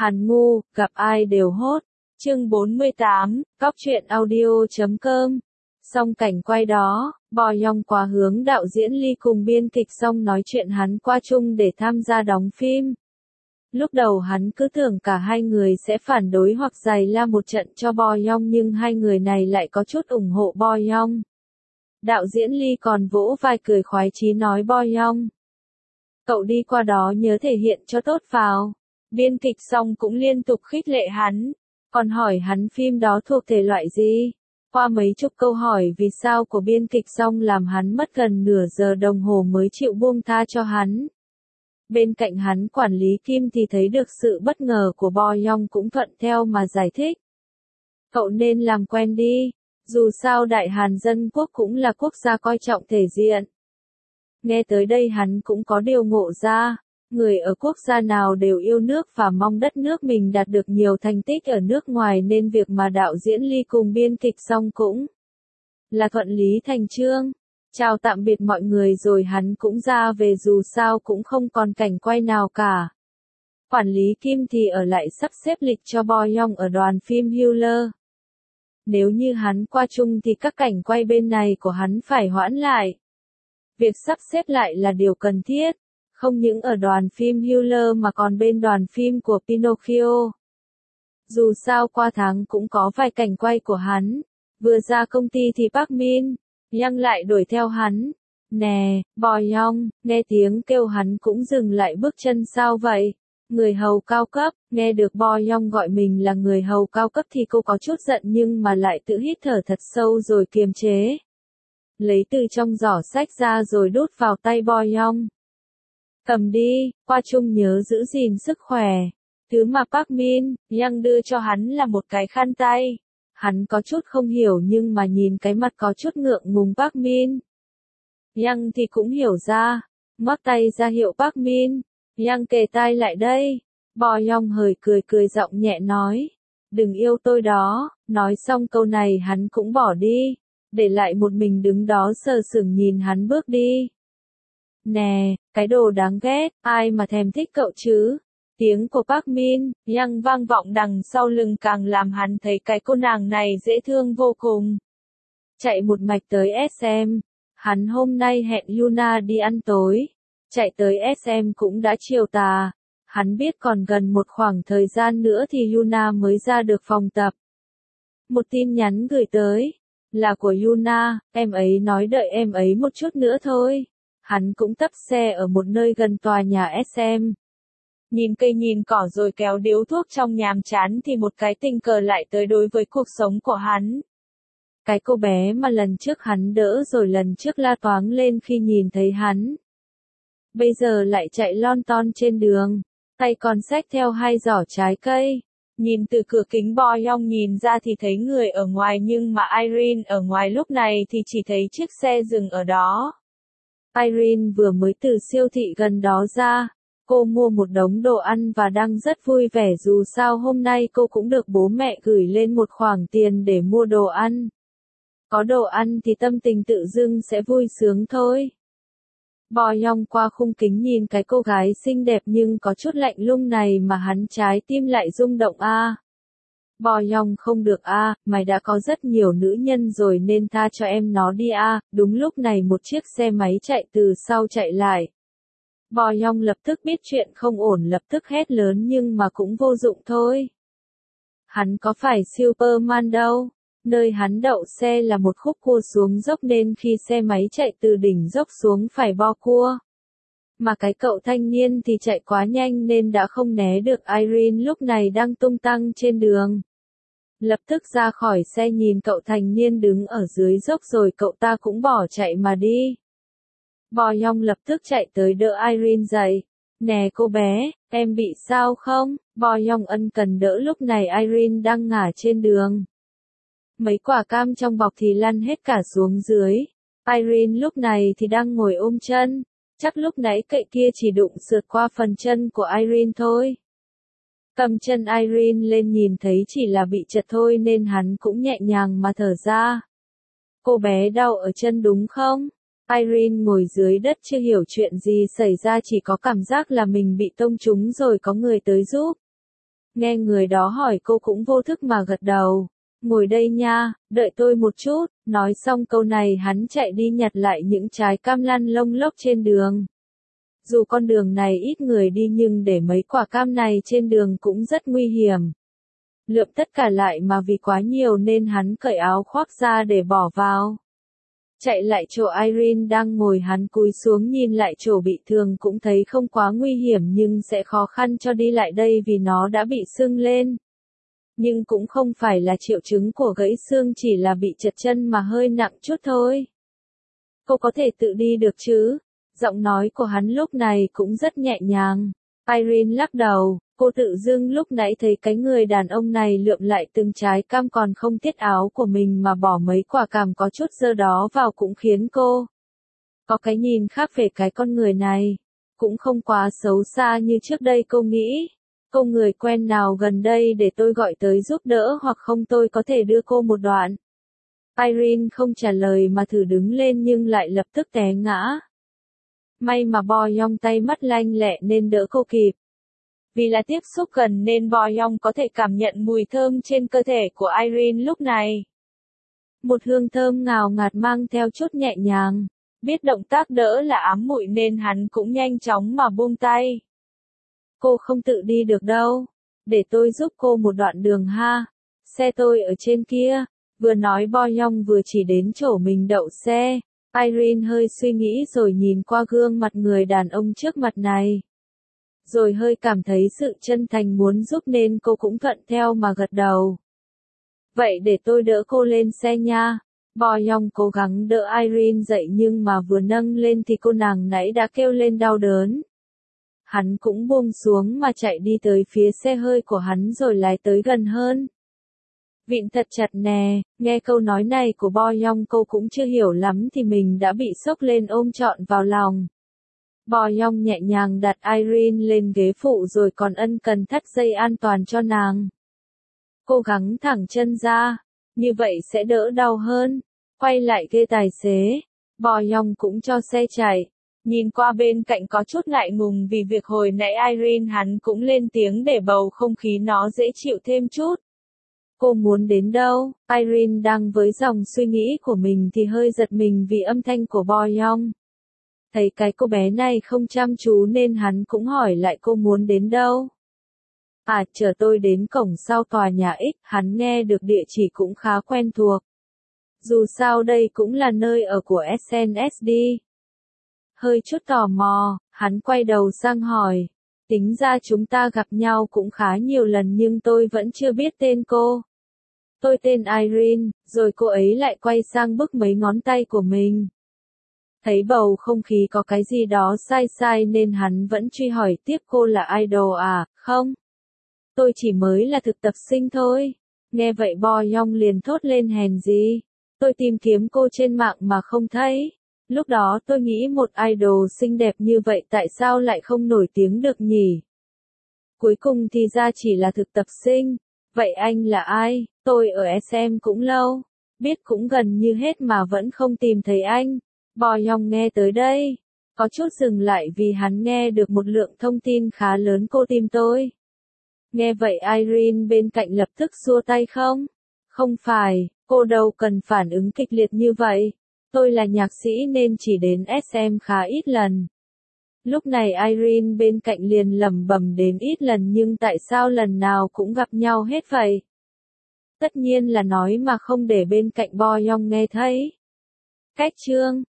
Hàn ngu, gặp ai đều hốt. Chương 48, Cóc truyện audio.com. Xong cảnh quay đó, Bo Young qua hướng đạo diễn Lee cùng biên kịch Song nói chuyện hắn qua chung để tham gia đóng phim. Lúc đầu hắn cứ tưởng cả hai người sẽ phản đối hoặc giày la một trận cho Bo Young, nhưng hai người này lại có chút ủng hộ Bo Young. Đạo diễn Lee còn vỗ vai cười khoái chí nói Bo Young, cậu đi qua đó nhớ thể hiện cho tốt vào. Biên kịch Song cũng liên tục khích lệ hắn, còn hỏi hắn phim đó thuộc thể loại gì. Qua mấy chục câu hỏi vì sao của biên kịch Song làm hắn mất gần nửa giờ đồng hồ mới chịu buông tha cho hắn. Bên cạnh hắn quản lý Kim thì thấy được sự bất ngờ của Bo Young cũng thuận theo mà giải thích. Cậu nên làm quen đi, dù sao Đại Hàn Dân Quốc cũng là quốc gia coi trọng thể diện. Nghe tới đây hắn cũng có điều ngộ ra, người ở quốc gia nào đều yêu nước và mong đất nước mình đạt được nhiều thành tích ở nước ngoài, nên việc mà đạo diễn Lee cùng biên kịch Song cũng là thuận lý thành chương. Chào tạm biệt mọi người rồi hắn cũng ra về, dù sao cũng không còn cảnh quay nào cả. Quản lý Kim thì ở lại sắp xếp lịch cho Bo Young ở đoàn phim Healer. Nếu như hắn qua chung thì các cảnh quay bên này của hắn phải hoãn lại. Việc sắp xếp lại là điều cần thiết, không những ở đoàn phim Healer mà còn bên đoàn phim của Pinocchio. Dù sao qua tháng cũng có vài cảnh quay của hắn. Vừa ra công ty thì Park Min Young lại đuổi theo hắn. Nè, Bo Young, nghe tiếng kêu hắn cũng dừng lại bước chân. Sao vậy? Người hầu cao cấp. Nghe được Bo Young gọi mình là người hầu cao cấp thì cô có chút giận, nhưng mà lại tự hít thở thật sâu rồi kiềm chế. Lấy từ trong giỏ sách ra rồi đút vào tay Bo Young. Cầm đi, qua chung nhớ giữ gìn sức khỏe. Thứ mà Park Min Young đưa cho hắn là một cái khăn tay. Hắn có chút không hiểu, nhưng mà nhìn cái mặt có chút ngượng ngùng Park Min Young thì cũng hiểu ra. Ngoắc tay ra hiệu Park Min Young kề tai lại đây. Bo Young hời cười giọng nhẹ nói, đừng yêu tôi đó. Nói xong câu này hắn cũng bỏ đi, để lại một mình đứng đó sờ sững nhìn hắn bước đi. Nè, cái đồ đáng ghét, ai mà thèm thích cậu chứ? Tiếng của Park Min Young vang vọng đằng sau lưng càng làm hắn thấy cái cô nàng này dễ thương vô cùng. Chạy một mạch tới SM. Hắn hôm nay hẹn Yuna đi ăn tối. Chạy tới SM cũng đã chiều tà. Hắn biết còn gần một khoảng thời gian nữa thì Yuna mới ra được phòng tập. Một tin nhắn gửi tới, là của Yuna, em ấy nói đợi em ấy một chút nữa thôi. Hắn cũng tấp xe ở một nơi gần tòa nhà SM. Nhìn cây nhìn cỏ rồi kéo điếu thuốc trong nhàm chán thì một cái tình cờ lại tới đối với cuộc sống của hắn. Cái cô bé mà lần trước hắn đỡ rồi lần trước la toáng lên khi nhìn thấy hắn. Bây giờ lại chạy lon ton trên đường, tay còn xách theo 2 giỏ trái cây. Nhìn từ cửa kính Bo Young nhìn ra thì thấy người ở ngoài, nhưng mà Irene ở ngoài lúc này thì chỉ thấy chiếc xe dừng ở đó. Irene vừa mới từ siêu thị gần đó ra. Cô mua một đống đồ ăn và đang rất vui vẻ, dù sao hôm nay cô cũng được bố mẹ gửi lên một khoản tiền để mua đồ ăn. Có đồ ăn thì tâm tình tự dưng sẽ vui sướng thôi. Bo Young qua khung kính nhìn cái cô gái xinh đẹp nhưng có chút lạnh lùng này mà hắn trái tim lại rung động a. Bo Young không được a, mày đã có rất nhiều nữ nhân rồi nên tha cho em nó đi a. Đúng lúc này một chiếc xe máy chạy từ sau chạy lại. Bo Young lập tức biết chuyện không ổn, lập tức hét lớn nhưng mà cũng vô dụng thôi. Hắn có phải Superman đâu. Nơi hắn đậu xe là một khúc cua xuống dốc nên khi xe máy chạy từ đỉnh dốc xuống phải bo cua. Mà cái cậu thanh niên thì chạy quá nhanh nên đã không né được Irene lúc này đang tung tăng trên đường. Lập tức ra khỏi xe nhìn cậu thanh niên đứng ở dưới dốc rồi cậu ta cũng bỏ chạy mà đi. Bo Young lập tức chạy tới đỡ Irene dậy. Nè cô bé, em bị sao không? Bo Young ân cần đỡ, lúc này Irene đang ngả trên đường. Mấy quả cam trong bọc thì lăn hết cả xuống dưới. Irene lúc này thì đang ngồi ôm chân. Chắc lúc nãy cậy kia chỉ đụng sượt qua phần chân của Irene thôi. Cầm chân Irene lên nhìn thấy chỉ là bị trật thôi nên hắn cũng nhẹ nhàng mà thở ra. Cô bé đau ở chân đúng không? Irene ngồi dưới đất chưa hiểu chuyện gì xảy ra, chỉ có cảm giác là mình bị tông trúng rồi có người tới giúp. Nghe người đó hỏi cô cũng vô thức mà gật đầu. Ngồi đây nha, đợi tôi một chút. Nói xong câu này hắn chạy đi nhặt lại những trái cam lăn lông lốc trên đường. Dù con đường này ít người đi nhưng để mấy quả cam này trên đường cũng rất nguy hiểm. Lượm tất cả lại mà vì quá nhiều nên hắn cởi áo khoác ra để bỏ vào. Chạy lại chỗ Irene đang ngồi, hắn cúi xuống nhìn lại chỗ bị thương cũng thấy không quá nguy hiểm nhưng sẽ khó khăn cho đi lại đây vì nó đã bị sưng lên. Nhưng cũng không phải là triệu chứng của gãy xương, chỉ là bị trật chân mà hơi nặng chút thôi. Cô có thể tự đi được chứ? Giọng nói của hắn lúc này cũng rất nhẹ nhàng. Irene lắc đầu, cô tự dưng lúc nãy thấy cái người đàn ông này lượm lại từng trái cam còn không tiết áo của mình mà bỏ mấy quả cam có chút dơ đó vào cũng khiến cô có cái nhìn khác về cái con người này. Cũng không quá xấu xa như trước đây cô nghĩ. Cô người quen nào gần đây để tôi gọi tới giúp đỡ hoặc không tôi có thể đưa cô một đoạn. Irene không trả lời mà thử đứng lên nhưng lại lập tức té ngã. May mà Bo Young tay mắt lanh lẹ nên đỡ cô kịp. Vì là tiếp xúc gần nên Bo Young có thể cảm nhận mùi thơm trên cơ thể của Irene lúc này. Một hương thơm ngào ngạt mang theo chút nhẹ nhàng. Biết động tác đỡ là ám muội nên hắn cũng nhanh chóng mà buông tay. Cô không tự đi được đâu. Để tôi giúp cô một đoạn đường ha. Xe tôi ở trên kia. Vừa nói Bo Young vừa chỉ đến chỗ mình đậu xe. Irene hơi suy nghĩ rồi nhìn qua gương mặt người đàn ông trước mặt này. Rồi hơi cảm thấy sự chân thành muốn giúp nên cô cũng thuận theo mà gật đầu. Vậy để tôi đỡ cô lên xe nha. Bo Young cố gắng đỡ Irene dậy nhưng mà vừa nâng lên thì cô nàng nãy đã kêu lên đau đớn. Hắn cũng buông xuống mà chạy đi tới phía xe hơi của hắn rồi lái tới gần hơn. Vịn thật chặt nè, nghe câu nói này của Bo Young cô cũng chưa hiểu lắm thì mình đã bị sốc lên ôm trọn vào lòng. Bo Young nhẹ nhàng đặt Irene lên ghế phụ rồi còn ân cần thắt dây an toàn cho nàng. Cố gắng thẳng chân ra, như vậy sẽ đỡ đau hơn. Quay lại ghế tài xế, Bo Young cũng cho xe chạy. Nhìn qua bên cạnh có chút ngại ngùng vì việc hồi nãy Irene hắn cũng lên tiếng để bầu không khí nó dễ chịu thêm chút. Cô muốn đến đâu? Irene đang với dòng suy nghĩ của mình thì hơi giật mình vì âm thanh của Bo Young. Thấy cái cô bé này không chăm chú nên hắn cũng hỏi lại cô muốn đến đâu. À, chờ tôi đến cổng sau tòa nhà X, hắn nghe được địa chỉ cũng khá quen thuộc. Dù sao đây cũng là nơi ở của SNSD. Hơi chút tò mò, hắn quay đầu sang hỏi. Tính ra chúng ta gặp nhau cũng khá nhiều lần nhưng tôi vẫn chưa biết tên cô. Tôi tên Irene, rồi cô ấy lại quay sang bức mấy ngón tay của mình. Thấy bầu không khí có cái gì đó sai sai nên hắn vẫn truy hỏi tiếp cô là idol à, không? Tôi chỉ mới là thực tập sinh thôi. Nghe vậy Bo Young liền thốt lên hèn gì. Tôi tìm kiếm cô trên mạng mà không thấy. Lúc đó tôi nghĩ một idol xinh đẹp như vậy tại sao lại không nổi tiếng được nhỉ? Cuối cùng thì ra chỉ là thực tập sinh. Vậy anh là ai? Tôi ở SM cũng lâu. Biết cũng gần như hết mà vẫn không tìm thấy anh. Bo Young nghe tới đây. Có chút dừng lại vì hắn nghe được một lượng thông tin khá lớn cô tìm tôi. Nghe vậy Irene bên cạnh lập tức xua tay không? Không phải, cô đâu cần phản ứng kịch liệt như vậy. Tôi là nhạc sĩ nên chỉ đến SM khá ít lần. Lúc này Irene bên cạnh liền lẩm bẩm đến ít lần nhưng tại sao lần nào cũng gặp nhau hết vậy? Tất nhiên là nói mà không để bên cạnh Bo Young nghe thấy. Cách chương